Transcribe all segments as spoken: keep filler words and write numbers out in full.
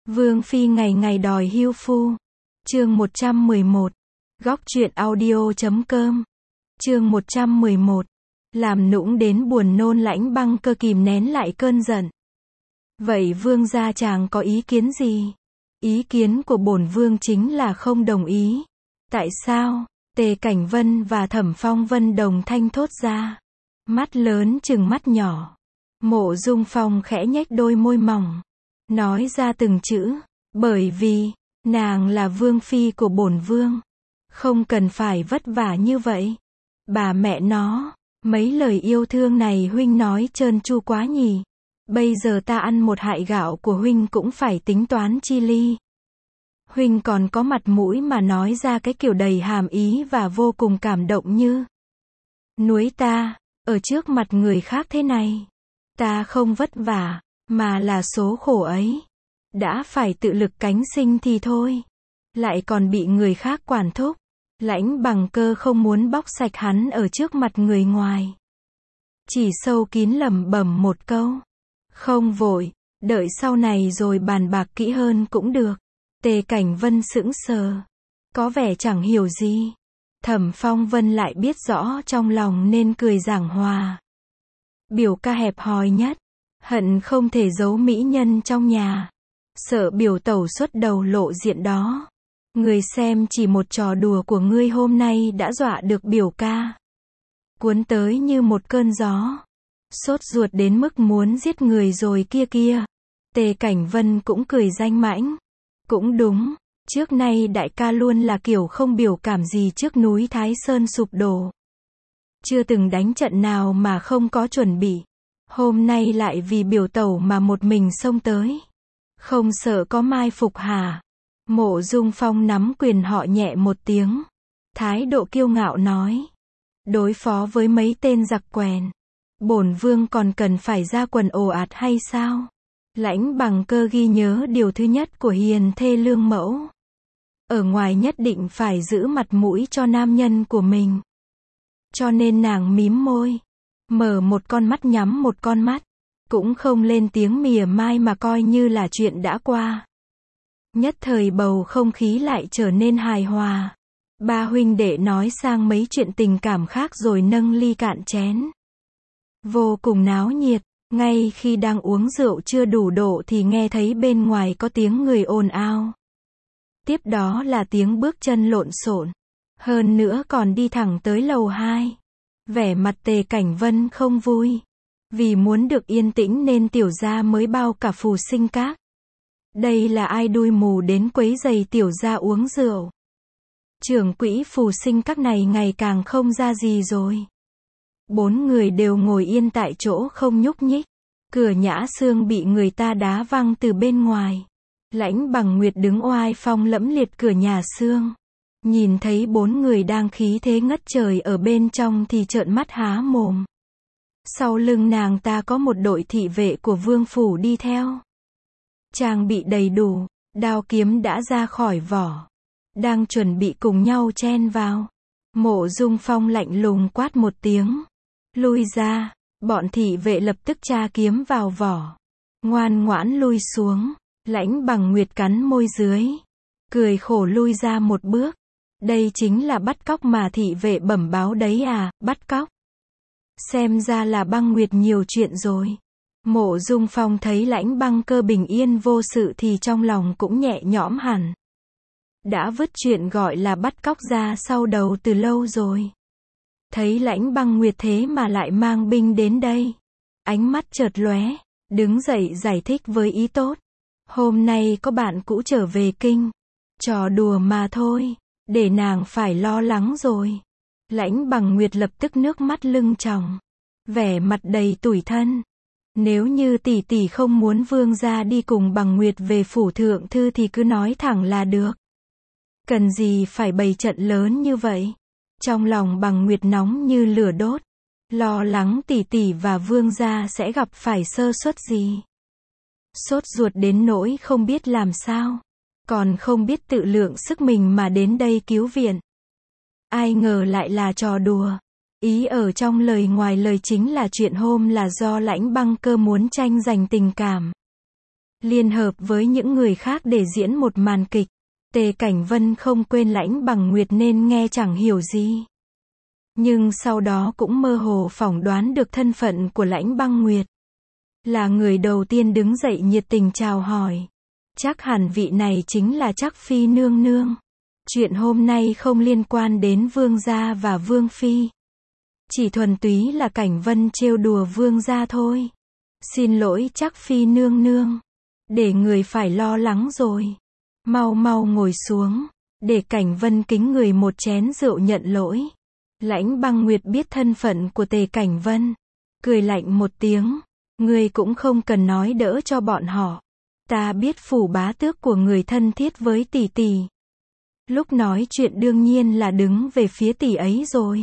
Vương phi ngày ngày đòi hưu phu. Chương một trăm mười một. Góc truyện audio chấm com. Chương một trăm mười một. Làm nũng đến buồn nôn. Lãnh Băng Cơ kìm nén lại cơn giận. Vậy vương gia chàng có ý kiến gì? Ý kiến của bổn vương chính là không đồng ý. Tại sao? Tề Cảnh Vân và Thẩm Phong Vân đồng thanh thốt ra. Mắt lớn chừng mắt nhỏ. Mộ Dung Phong khẽ nhếch đôi môi mỏng, nói ra từng chữ, bởi vì, nàng là vương phi của bổn vương. Không cần phải vất vả như vậy. Bà mẹ nó, mấy lời yêu thương này huynh nói trơn tru quá nhỉ. Bây giờ ta ăn một hại gạo của huynh cũng phải tính toán chi ly. Huynh còn có mặt mũi mà nói ra cái kiểu đầy hàm ý và vô cùng cảm động như nuối ta, ở trước mặt người khác thế này. Ta không vất vả, mà là số khổ ấy. Đã phải tự lực cánh sinh thì thôi. Lại còn bị người khác quản thúc. Lãnh Bằng Cơ không muốn bóc sạch hắn ở trước mặt người ngoài. Chỉ sâu kín lẩm bẩm một câu. Không vội, đợi sau này rồi bàn bạc kỹ hơn cũng được. Tề Cảnh Vân sững sờ. Có vẻ chẳng hiểu gì. Thẩm Phong Vân lại biết rõ trong lòng nên cười giảng hòa. Biểu ca hẹp hòi nhất. Hận không thể giấu mỹ nhân trong nhà. Sợ biểu tẩu xuất đầu lộ diện đó. Người xem chỉ một trò đùa của ngươi hôm nay đã dọa được biểu ca. Cuốn tới như một cơn gió. Sốt ruột đến mức muốn giết người rồi kia kia. Tề Cảnh Vân cũng cười danh mãnh. Cũng đúng, trước nay đại ca luôn là kiểu không biểu cảm gì trước núi Thái Sơn sụp đổ. Chưa từng đánh trận nào mà không có chuẩn bị. Hôm nay lại vì biểu tẩu mà một mình xông tới. Không sợ có mai phục hả? Mộ Dung Phong nắm quyền họ nhẹ một tiếng. Thái độ kiêu ngạo nói. Đối phó với mấy tên giặc quèn. Bổn vương còn cần phải ra quần ồ ạt hay sao? Lãnh Bằng Cơ ghi nhớ điều thứ nhất của hiền thê lương mẫu. Ở ngoài nhất định phải giữ mặt mũi cho nam nhân của mình. Cho nên nàng mím môi. Mở một con mắt nhắm một con mắt. Cũng không lên tiếng mỉa mai mà coi như là chuyện đã qua. Nhất thời bầu không khí lại trở nên hài hòa. Ba huynh đệ nói sang mấy chuyện tình cảm khác rồi nâng ly cạn chén. Vô cùng náo nhiệt. Ngay khi đang uống rượu chưa đủ độ thì nghe thấy bên ngoài có tiếng người ồn ào. Tiếp đó là tiếng bước chân lộn xộn. Hơn nữa còn đi thẳng tới lầu hai. Vẻ mặt Tề Cảnh Vân không vui. Vì muốn được yên tĩnh nên tiểu gia mới bao cả phù sinh các. Đây là ai đuôi mù đến quấy giày tiểu gia uống rượu. Trưởng quỹ phù sinh các này ngày càng không ra gì rồi. Bốn người đều ngồi yên tại chỗ không nhúc nhích. Cửa Nhã Xương bị người ta đá văng từ bên ngoài. Lãnh Bằng Nguyệt đứng oai phong lẫm liệt cửa nhà xương. Nhìn thấy bốn người đang khí thế ngất trời ở bên trong thì trợn mắt há mồm. Sau lưng nàng ta có một đội thị vệ của vương phủ đi theo. Trang bị đầy đủ, đao kiếm đã ra khỏi vỏ. Đang chuẩn bị cùng nhau chen vào. Mộ Dung Phong lạnh lùng quát một tiếng. Lui ra, bọn thị vệ lập tức tra kiếm vào vỏ. Ngoan ngoãn lui xuống, Lãnh Bằng Nguyệt cắn môi dưới. Cười khổ lui ra một bước. Đây chính là bắt cóc mà thị vệ bẩm báo đấy à, bắt cóc. Xem ra là Băng Nguyệt nhiều chuyện rồi. Mộ Dung Phong thấy Lãnh Băng Cơ bình yên vô sự thì trong lòng cũng nhẹ nhõm hẳn. Đã vứt chuyện gọi là bắt cóc ra sau đầu từ lâu rồi. Thấy Lãnh Băng Nguyệt thế mà lại mang binh đến đây. Ánh mắt chợt lóe, đứng dậy giải thích với ý tốt. Hôm nay có bạn cũ trở về kinh. Trò đùa mà thôi, để nàng phải lo lắng rồi. Lãnh Bằng Nguyệt lập tức nước mắt lưng tròng. Vẻ mặt đầy tủi thân. Nếu như tỷ tỷ không muốn vương gia đi cùng Bằng Nguyệt về phủ thượng thư thì cứ nói thẳng là được. Cần gì phải bày trận lớn như vậy? Trong lòng Bằng Nguyệt nóng như lửa đốt. Lo lắng tỷ tỷ và vương gia sẽ gặp phải sơ suất gì. Sốt ruột đến nỗi không biết làm sao. Còn không biết tự lượng sức mình mà đến đây cứu viện. Ai ngờ lại là trò đùa. Ý ở trong lời ngoài lời chính là chuyện hôm là do Lãnh Băng Cơ muốn tranh giành tình cảm. liên hợp với những người khác để diễn một màn kịch. Tề Cảnh Vân không quên Lãnh Bằng Nguyệt nên nghe chẳng hiểu gì. Nhưng sau đó cũng mơ hồ phỏng đoán được thân phận của Lãnh Băng Nguyệt. Là người đầu tiên đứng dậy nhiệt tình chào hỏi. Chắc hẳn vị này chính là Trắc Phi nương nương. Chuyện hôm nay không liên quan đến Vương gia và Vương Phi. Chỉ thuần túy là Cảnh Vân trêu đùa Vương gia thôi. Xin lỗi Trắc Phi nương nương. Để người phải lo lắng rồi. Mau mau ngồi xuống. Để Cảnh Vân kính người một chén rượu nhận lỗi. Lãnh Băng Nguyệt biết thân phận của Tề Cảnh Vân. Cười lạnh một tiếng. Ngươi cũng không cần nói đỡ cho bọn họ. Ta biết phủ bá tước của người thân thiết với tỷ tỷ. Lúc nói chuyện đương nhiên là đứng về phía tỷ ấy rồi.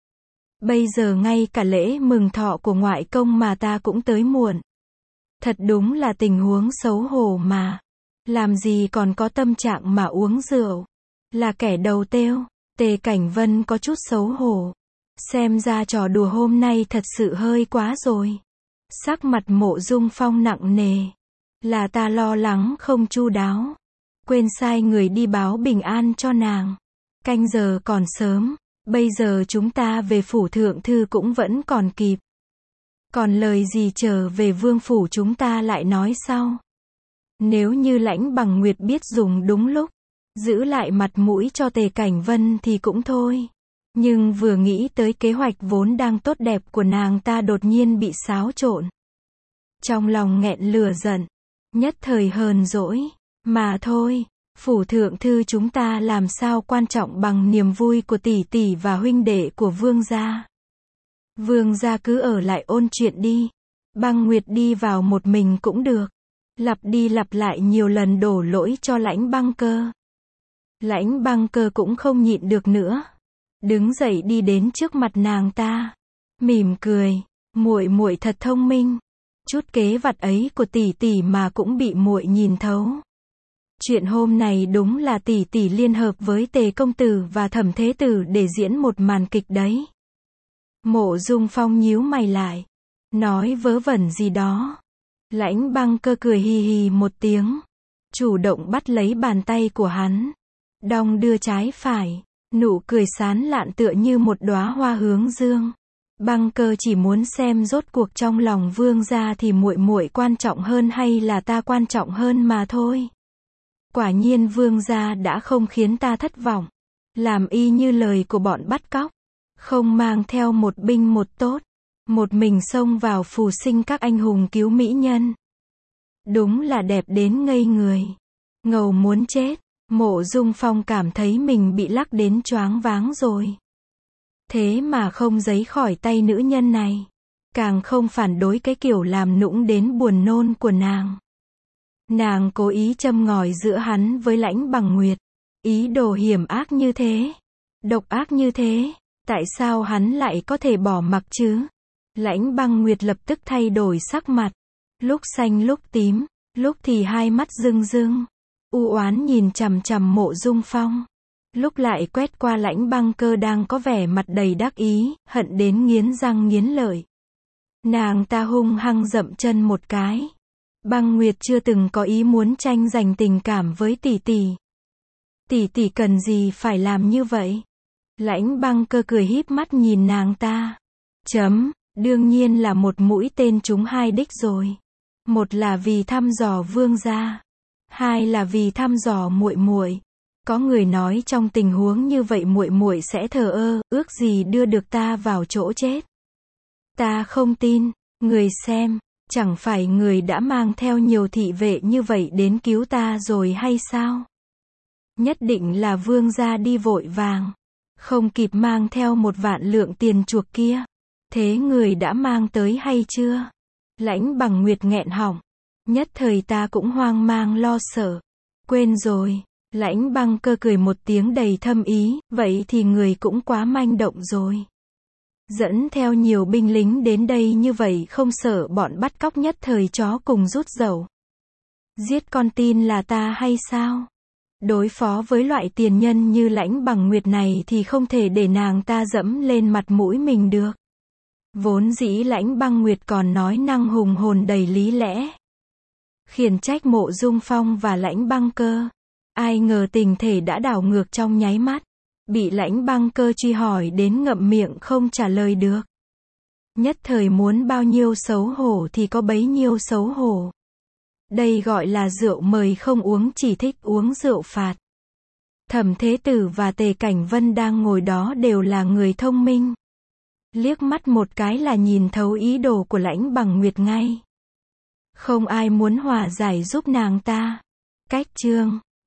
Bây giờ ngay cả lễ mừng thọ của ngoại công mà ta cũng tới muộn. Thật đúng là tình huống xấu hổ mà. Làm gì còn có tâm trạng mà uống rượu. Là kẻ đầu têu. Tề Cảnh Vân có chút xấu hổ. Xem ra trò đùa hôm nay thật sự hơi quá rồi. Sắc mặt Mộ Dung Phong nặng nề. Là ta lo lắng không chu đáo. Quên sai người đi báo bình an cho nàng. Canh giờ còn sớm. Bây giờ chúng ta về phủ thượng thư cũng vẫn còn kịp. Còn lời gì trở về vương phủ chúng ta lại nói sau. Nếu như Lãnh Bằng Nguyệt biết dùng đúng lúc. Giữ lại mặt mũi cho Tề Cảnh Vân thì cũng thôi. Nhưng vừa nghĩ tới kế hoạch vốn đang tốt đẹp của nàng ta đột nhiên bị xáo trộn. Trong lòng nghẹn lửa giận. Nhất thời hờn dỗi. Mà thôi, phủ thượng thư chúng ta làm sao quan trọng bằng niềm vui của tỷ tỷ và huynh đệ của Vương gia. Vương gia cứ ở lại ôn chuyện đi. Băng Nguyệt đi vào một mình cũng được. Lặp đi lặp lại nhiều lần đổ lỗi cho Lãnh Băng Cơ. Lãnh Băng Cơ cũng không nhịn được nữa. Đứng dậy đi đến trước mặt nàng ta. Mỉm cười. Muội muội thật thông minh. Chút kế vặt ấy của tỷ tỷ mà cũng bị muội nhìn thấu. Chuyện hôm này đúng là tỷ tỷ liên hợp với Tề công tử và Thẩm thế tử để diễn một màn kịch đấy. Mộ Dung Phong nhíu mày lại. Nói vớ vẩn gì đó. Lãnh Băng Cơ cười hì hì một tiếng. Chủ động bắt lấy bàn tay của hắn. Đong đưa trái phải. Nụ cười sán lạn tựa như một đóa hoa hướng dương. Băng Cơ chỉ muốn xem rốt cuộc trong lòng Vương gia thì muội muội quan trọng hơn hay là ta quan trọng hơn mà thôi. Quả nhiên Vương gia đã không khiến ta thất vọng. Làm y như lời của bọn bắt cóc. Không mang theo một binh một tốt. Một mình xông vào phù sinh các anh hùng cứu mỹ nhân. Đúng là đẹp đến ngây người. Ngầu muốn chết. Mộ Dung Phong cảm thấy mình bị lắc đến choáng váng rồi. Thế mà không giấy khỏi tay nữ nhân này. Càng không phản đối cái kiểu làm nũng đến buồn nôn của nàng. Nàng cố ý châm ngòi giữa hắn với Lãnh Bằng Nguyệt. Ý đồ hiểm ác như thế. Độc ác như thế. Tại sao hắn lại có thể bỏ mặc chứ? Lãnh Băng Nguyệt lập tức thay đổi sắc mặt. Lúc xanh lúc tím. Lúc thì hai mắt rưng rưng. U oán nhìn chằm chằm Mộ Dung Phong. Lúc lại quét qua Lãnh Băng Cơ đang có vẻ mặt đầy đắc ý, hận đến nghiến răng nghiến lợi. Nàng ta hung hăng dậm chân một cái. Băng Nguyệt chưa từng có ý muốn tranh giành tình cảm với tỷ tỷ. Tỷ tỷ cần gì phải làm như vậy? Lãnh Băng Cơ cười híp mắt nhìn nàng ta. Chấm, đương nhiên là một mũi tên trúng hai đích rồi. Một là vì thăm dò Vương gia, hai là vì thăm dò muội muội. Có người nói trong tình huống như vậy muội muội sẽ thờ ơ, ước gì đưa được ta vào chỗ chết. Ta không tin, người xem, chẳng phải người đã mang theo nhiều thị vệ như vậy đến cứu ta rồi hay sao? Nhất định là Vương gia đi vội vàng, không kịp mang theo một vạn lượng tiền chuộc kia. Thế người đã mang tới hay chưa? Lãnh Bằng Nguyệt nghẹn họng. Nhất thời ta cũng hoang mang lo sợ. Quên rồi. Lãnh Băng Cơ cười một tiếng đầy thâm ý. Vậy thì người cũng quá manh động rồi. Dẫn theo nhiều binh lính đến đây như vậy không sợ bọn bắt cóc nhất thời chó cùng rút dậu. Giết con tin là ta hay sao? Đối phó với loại tiền nhân như Lãnh Bằng Nguyệt này thì không thể để nàng ta dẫm lên mặt mũi mình được. Vốn dĩ Lãnh Băng Nguyệt còn nói năng hùng hồn đầy lý lẽ. khiển trách Mộ Dung Phong và Lãnh Băng Cơ. Ai ngờ tình thể đã đảo ngược trong nháy mắt. Bị Lãnh Băng Cơ truy hỏi đến ngậm miệng không trả lời được. Nhất thời muốn bao nhiêu xấu hổ thì có bấy nhiêu xấu hổ. Đây gọi là rượu mời không uống, chỉ thích uống rượu phạt. Thẩm Thế Tử và Tề Cảnh Vân đang ngồi đó đều là người thông minh. Liếc mắt một cái là nhìn thấu ý đồ của Lãnh Bằng Nguyệt ngay. Không ai muốn hòa giải giúp nàng ta. Cách chương